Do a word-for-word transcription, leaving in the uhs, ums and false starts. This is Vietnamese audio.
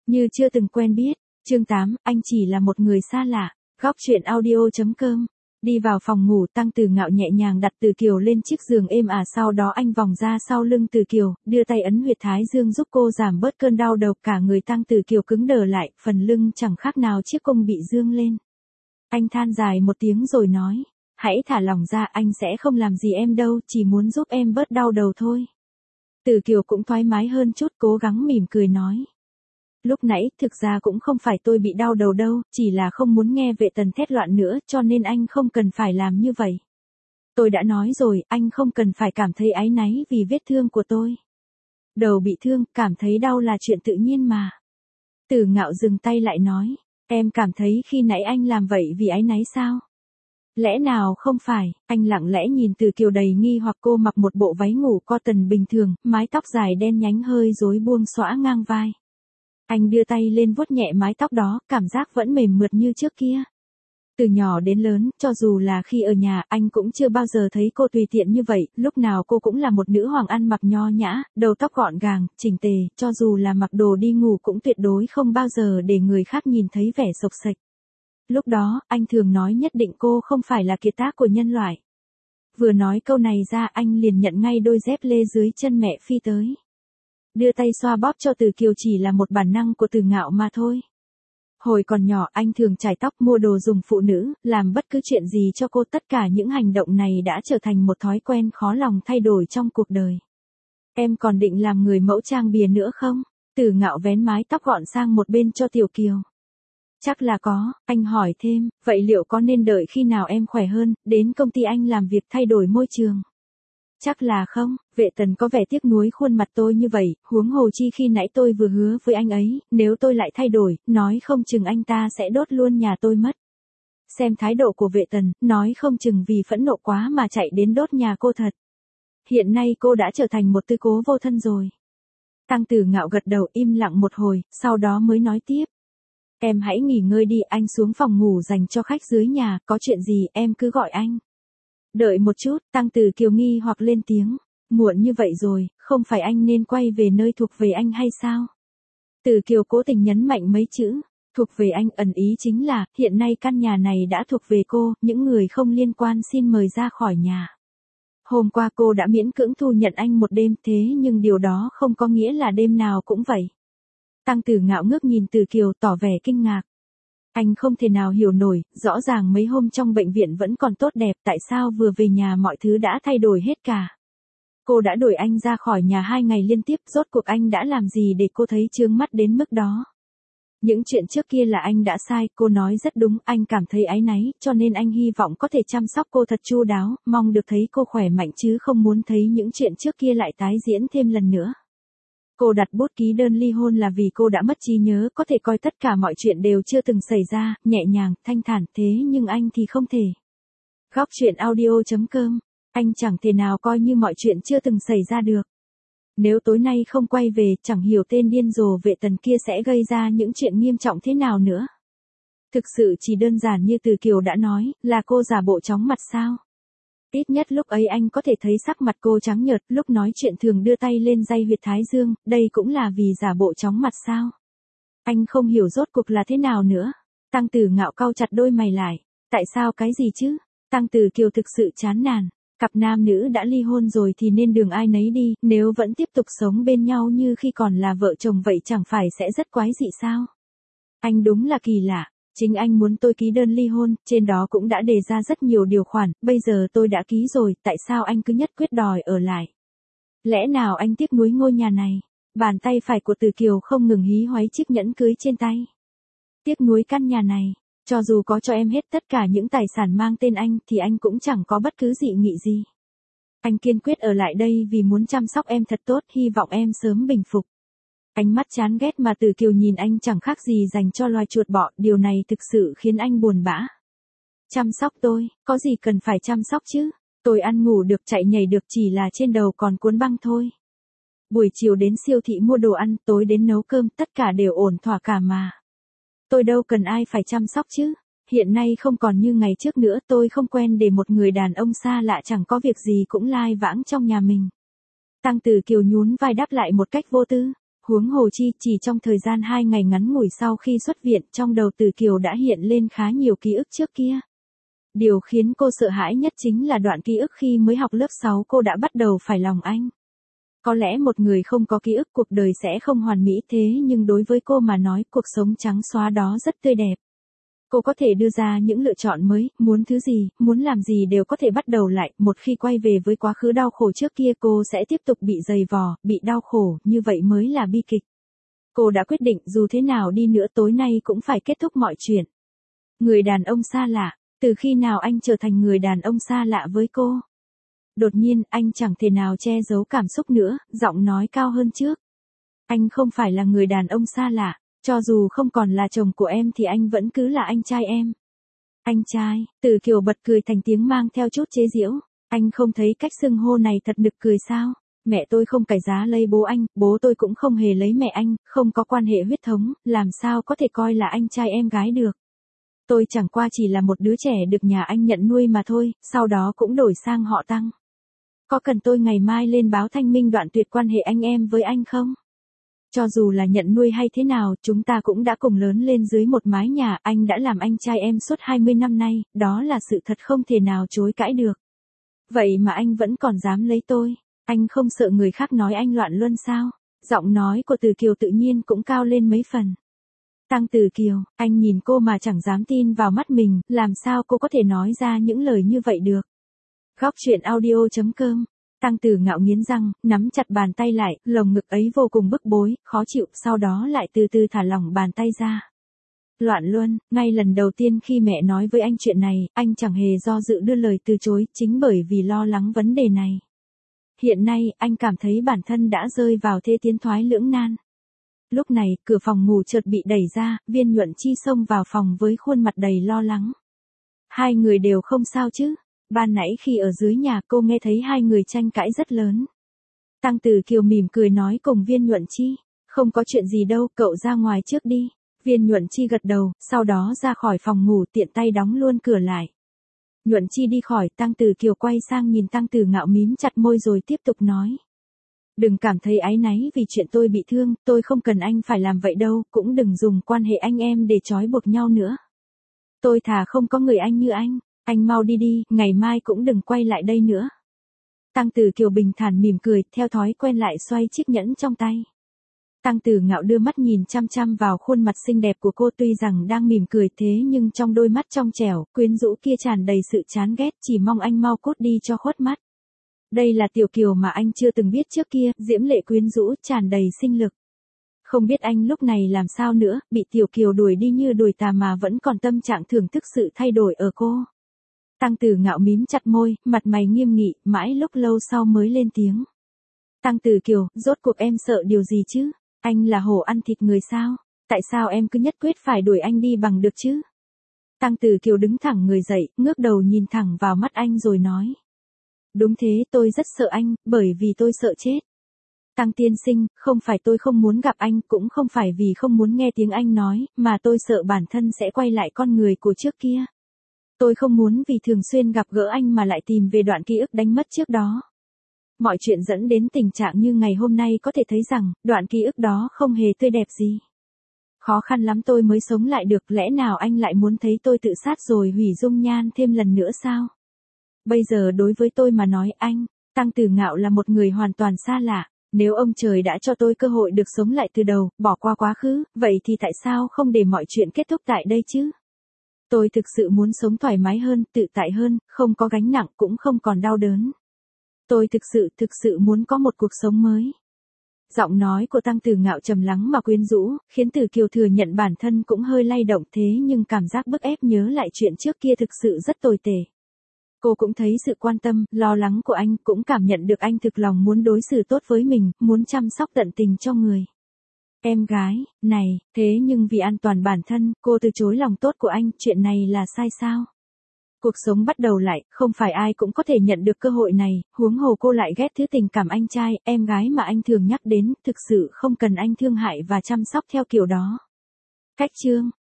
Như chưa từng quen biết. Chương tám, anh chỉ là một người xa lạ. Góc truyện audio.com. Đi vào phòng ngủ, Tăng Tử Ngạo nhẹ nhàng đặt Từ Kiều lên chiếc giường êm ả, sau đó anh vòng ra sau lưng Từ Kiều, đưa tay ấn huyệt thái dương giúp cô giảm bớt cơn đau đầu. Cả người Tăng Tử Kiều cứng đờ lại, phần lưng chẳng khác nào chiếc cung bị dương lên. Anh than dài một tiếng rồi nói, hãy thả lỏng ra, anh sẽ không làm gì em đâu, chỉ muốn giúp em bớt đau đầu thôi. Từ Kiều cũng thoải mái hơn chút, cố gắng mỉm cười nói. Lúc nãy, thực ra cũng không phải tôi bị đau đầu đâu, chỉ là không muốn nghe Vệ Tần thét loạn nữa, cho nên anh không cần phải làm như vậy. Tôi đã nói rồi, anh không cần phải cảm thấy áy náy vì vết thương của tôi. Đầu bị thương, cảm thấy đau là chuyện tự nhiên mà. Tử Ngạo dừng tay lại nói, em cảm thấy khi nãy anh làm vậy vì áy náy sao? Lẽ nào không phải? Anh lặng lẽ nhìn Từ Kiều đầy nghi hoặc. Cô mặc một bộ váy ngủ cotton bình thường, mái tóc dài đen nhánh hơi rối buông xõa ngang vai. Anh đưa tay lên vuốt nhẹ mái tóc đó, cảm giác vẫn mềm mượt như trước kia. Từ nhỏ đến lớn, cho dù là khi ở nhà, anh cũng chưa bao giờ thấy cô tùy tiện như vậy, lúc nào cô cũng là một nữ hoàng ăn mặc nho nhã, đầu tóc gọn gàng, chỉnh tề, cho dù là mặc đồ đi ngủ cũng tuyệt đối không bao giờ để người khác nhìn thấy vẻ xộc xệch. Lúc đó, anh thường nói nhất định cô không phải là kiệt tác của nhân loại. Vừa nói câu này ra, anh liền nhận ngay đôi dép lê dưới chân mẹ phi tới. Đưa tay xoa bóp cho Từ Kiều chỉ là một bản năng của Từ Ngạo mà thôi. Hồi còn nhỏ anh thường chải tóc, mua đồ dùng phụ nữ, làm bất cứ chuyện gì cho cô, tất cả những hành động này đã trở thành một thói quen khó lòng thay đổi trong cuộc đời. Em còn định làm người mẫu trang bìa nữa không? Từ Ngạo vén mái tóc gọn sang một bên cho Tiểu Kiều. Chắc là có, anh hỏi thêm, vậy liệu có nên đợi khi nào em khỏe hơn, đến công ty anh làm việc thay đổi môi trường? Chắc là không. Vệ Tần có vẻ tiếc nuối khuôn mặt tôi như vậy, huống hồ chi khi nãy tôi vừa hứa với anh ấy, nếu tôi lại thay đổi, nói không chừng anh ta sẽ đốt luôn nhà tôi mất. Xem thái độ của Vệ Tần, nói không chừng vì phẫn nộ quá mà chạy đến đốt nhà cô thật. Hiện nay cô đã trở thành một tư cố vô thân rồi. Tăng Tử Ngạo gật đầu im lặng một hồi, sau đó mới nói tiếp. Em hãy nghỉ ngơi đi, anh xuống phòng ngủ dành cho khách dưới nhà, có chuyện gì em cứ gọi anh. Đợi một chút, Tăng Tử Kiều nghi hoặc lên tiếng. Muộn như vậy rồi, không phải anh nên quay về nơi thuộc về anh hay sao? Từ Kiều cố tình nhấn mạnh mấy chữ, thuộc về anh, ẩn ý chính là, hiện nay căn nhà này đã thuộc về cô, những người không liên quan xin mời ra khỏi nhà. Hôm qua cô đã miễn cưỡng thu nhận anh một đêm, thế nhưng điều đó không có nghĩa là đêm nào cũng vậy. Tăng Tử Ngạo ngước nhìn Từ Kiều tỏ vẻ kinh ngạc. Anh không thể nào hiểu nổi, rõ ràng mấy hôm trong bệnh viện vẫn còn tốt đẹp, tại sao vừa về nhà mọi thứ đã thay đổi hết cả. Cô đã đuổi anh ra khỏi nhà hai ngày liên tiếp, rốt cuộc anh đã làm gì để cô thấy chướng mắt đến mức đó. Những chuyện trước kia là anh đã sai, cô nói rất đúng, anh cảm thấy áy náy, cho nên anh hy vọng có thể chăm sóc cô thật chu đáo, mong được thấy cô khỏe mạnh chứ không muốn thấy những chuyện trước kia lại tái diễn thêm lần nữa. Cô đặt bút ký đơn ly hôn là vì cô đã mất trí nhớ, có thể coi tất cả mọi chuyện đều chưa từng xảy ra, nhẹ nhàng, thanh thản, thế nhưng anh thì không thể. Góc truyện audio.com. Anh chẳng thể nào coi như mọi chuyện chưa từng xảy ra được. Nếu tối nay không quay về, chẳng hiểu tên điên rồ Vệ Tần kia sẽ gây ra những chuyện nghiêm trọng thế nào nữa. Thực sự chỉ đơn giản như Từ Kiều đã nói, là cô giả bộ chóng mặt sao? Ít nhất lúc ấy anh có thể thấy sắc mặt cô trắng nhợt, lúc nói chuyện thường đưa tay lên day huyệt thái dương, đây cũng là vì giả bộ chóng mặt sao? Anh không hiểu rốt cuộc là thế nào nữa. Tăng Tử Ngạo cau chặt đôi mày lại. Tại sao cái gì chứ? Tăng Tử Kiều thực sự chán nản. Cặp nam nữ đã ly hôn rồi thì nên đường ai nấy đi, nếu vẫn tiếp tục sống bên nhau như khi còn là vợ chồng vậy chẳng phải sẽ rất quái dị sao? Anh đúng là kỳ lạ. Chính anh muốn tôi ký đơn ly hôn, trên đó cũng đã đề ra rất nhiều điều khoản, bây giờ tôi đã ký rồi, tại sao anh cứ nhất quyết đòi ở lại? Lẽ nào anh tiếc nuối ngôi nhà này? Bàn tay phải của Từ Kiều không ngừng hí hoáy chiếc nhẫn cưới trên tay. Tiếc nuối căn nhà này, cho dù có cho em hết tất cả những tài sản mang tên anh thì anh cũng chẳng có bất cứ dị nghị gì. Anh kiên quyết ở lại đây vì muốn chăm sóc em thật tốt, hy vọng em sớm bình phục. Ánh mắt chán ghét mà Từ Kiều nhìn anh chẳng khác gì dành cho loài chuột bọ, điều này thực sự khiến anh buồn bã. Chăm sóc tôi, có gì cần phải chăm sóc chứ? Tôi ăn ngủ được, chạy nhảy được, chỉ là trên đầu còn cuốn băng thôi. Buổi chiều đến siêu thị mua đồ ăn, tối đến nấu cơm, tất cả đều ổn thỏa cả mà. Tôi đâu cần ai phải chăm sóc chứ? Hiện nay không còn như ngày trước nữa, tôi không quen để một người đàn ông xa lạ chẳng có việc gì cũng lai vãng trong nhà mình. Tăng Tử Kiều nhún vai đáp lại một cách vô tư. Huống hồ chi, chỉ trong thời gian hai ngày ngắn ngủi sau khi xuất viện, trong đầu Từ Kiều đã hiện lên khá nhiều ký ức trước kia. Điều khiến cô sợ hãi nhất chính là đoạn ký ức khi mới học lớp sáu cô đã bắt đầu phải lòng anh. Có lẽ một người không có ký ức cuộc đời sẽ không hoàn mỹ thế nhưng đối với cô mà nói cuộc sống trắng xóa đó rất tươi đẹp. Cô có thể đưa ra những lựa chọn mới, muốn thứ gì, muốn làm gì đều có thể bắt đầu lại, một khi quay về với quá khứ đau khổ trước kia cô sẽ tiếp tục bị dày vò, bị đau khổ, như vậy mới là bi kịch. Cô đã quyết định dù thế nào đi nữa tối nay cũng phải kết thúc mọi chuyện. Người đàn ông xa lạ, từ khi nào anh trở thành người đàn ông xa lạ với cô? Đột nhiên, anh chẳng thể nào che giấu cảm xúc nữa, giọng nói cao hơn trước. Anh không phải là người đàn ông xa lạ, cho dù không còn là chồng của em thì anh vẫn cứ là anh trai em. Anh trai, Từ Kiều bật cười thành tiếng mang theo chút chế giễu. Anh không thấy cách xưng hô này thật nực cười sao? Mẹ tôi không cải giá lấy bố anh, bố tôi cũng không hề lấy mẹ anh, không có quan hệ huyết thống, làm sao có thể coi là anh trai em gái được. Tôi chẳng qua chỉ là một đứa trẻ được nhà anh nhận nuôi mà thôi, sau đó cũng đổi sang họ Tăng. Có cần tôi ngày mai lên báo thanh minh đoạn tuyệt quan hệ anh em với anh không? Cho dù là nhận nuôi hay thế nào, chúng ta cũng đã cùng lớn lên dưới một mái nhà, anh đã làm anh trai em suốt hai mươi năm nay, đó là sự thật không thể nào chối cãi được. Vậy mà anh vẫn còn dám lấy tôi, anh không sợ người khác nói anh loạn luân sao? Giọng nói của Từ Kiều tự nhiên cũng cao lên mấy phần. Tăng Từ Kiều, anh nhìn cô mà chẳng dám tin vào mắt mình, làm sao cô có thể nói ra những lời như vậy được? Góc truyện audio chấm com. Tăng Từ Ngạo nghiến răng, nắm chặt bàn tay lại, lồng ngực ấy vô cùng bức bối, khó chịu, sau đó lại từ từ thả lỏng bàn tay ra. Loạn luân, ngay lần đầu tiên khi mẹ nói với anh chuyện này, anh chẳng hề do dự đưa lời từ chối, chính bởi vì lo lắng vấn đề này. Hiện nay, anh cảm thấy bản thân đã rơi vào thế tiến thoái lưỡng nan. Lúc này, cửa phòng ngủ chợt bị đẩy ra, Viên Nhuận Chi xông vào phòng với khuôn mặt đầy lo lắng. Hai người đều không sao chứ? Ban nãy khi ở dưới nhà cô nghe thấy hai người tranh cãi rất lớn. Tăng Từ Kiều mỉm cười nói cùng Viên Nhuận Chi, không có chuyện gì đâu, cậu ra ngoài trước đi. Viên Nhuận Chi gật đầu, sau đó ra khỏi phòng ngủ tiện tay đóng luôn cửa lại. Nhuận Chi đi khỏi, Tăng Từ Kiều quay sang nhìn Tăng Từ Ngạo mím chặt môi rồi tiếp tục nói. Đừng cảm thấy áy náy vì chuyện tôi bị thương, tôi không cần anh phải làm vậy đâu, cũng đừng dùng quan hệ anh em để trói buộc nhau nữa. Tôi thà không có người anh như anh. Anh mau đi đi, ngày mai cũng đừng quay lại đây nữa. Tăng Từ Kiều bình thản mỉm cười, theo thói quen lại xoay chiếc nhẫn trong tay. Tăng Từ Ngạo đưa mắt nhìn chăm chăm vào khuôn mặt xinh đẹp của cô, tuy rằng đang mỉm cười thế nhưng trong đôi mắt trong trẻo, quyến rũ kia tràn đầy sự chán ghét, chỉ mong anh mau cút đi cho khuất mắt. Đây là Tiểu Kiều mà anh chưa từng biết trước kia, diễm lệ quyến rũ, tràn đầy sinh lực. Không biết anh lúc này làm sao nữa, bị Tiểu Kiều đuổi đi như đuổi tà mà vẫn còn tâm trạng thưởng thức sự thay đổi ở cô. Tăng Từ Ngạo mím chặt môi, mặt mày nghiêm nghị, mãi lúc lâu sau mới lên tiếng. Tăng Từ Kiều, rốt cuộc em sợ điều gì chứ? Anh là hổ ăn thịt người sao? Tại sao em cứ nhất quyết phải đuổi anh đi bằng được chứ? Tăng Từ Kiều đứng thẳng người dậy, ngước đầu nhìn thẳng vào mắt anh rồi nói. Đúng thế, tôi rất sợ anh, bởi vì tôi sợ chết. Tăng tiên sinh, không phải tôi không muốn gặp anh, cũng không phải vì không muốn nghe tiếng anh nói, mà tôi sợ bản thân sẽ quay lại con người của trước kia. Tôi không muốn vì thường xuyên gặp gỡ anh mà lại tìm về đoạn ký ức đánh mất trước đó. Mọi chuyện dẫn đến tình trạng như ngày hôm nay có thể thấy rằng, đoạn ký ức đó không hề tươi đẹp gì. Khó khăn lắm tôi mới sống lại được, lẽ nào anh lại muốn thấy tôi tự sát rồi hủy dung nhan thêm lần nữa sao? Bây giờ đối với tôi mà nói anh, Tăng Từ Ngạo là một người hoàn toàn xa lạ. Nếu ông trời đã cho tôi cơ hội được sống lại từ đầu, bỏ qua quá khứ, vậy thì tại sao không để mọi chuyện kết thúc tại đây chứ? Tôi thực sự muốn sống thoải mái hơn, tự tại hơn, không có gánh nặng cũng không còn đau đớn. Tôi thực sự, thực sự muốn có một cuộc sống mới. Giọng nói của Tăng Từ Ngạo trầm lắng mà quyến rũ, khiến Từ Kiều thừa nhận bản thân cũng hơi lay động thế nhưng cảm giác bức ép nhớ lại chuyện trước kia thực sự rất tồi tệ. Cô cũng thấy sự quan tâm, lo lắng của anh, cũng cảm nhận được anh thực lòng muốn đối xử tốt với mình, muốn chăm sóc tận tình cho người. Em gái, này, thế nhưng vì an toàn bản thân, cô từ chối lòng tốt của anh, chuyện này là sai sao? Cuộc sống bắt đầu lại, không phải ai cũng có thể nhận được cơ hội này, huống hồ cô lại ghét thứ tình cảm anh trai, em gái mà anh thường nhắc đến, thực sự không cần anh thương hại và chăm sóc theo kiểu đó. Cách chương.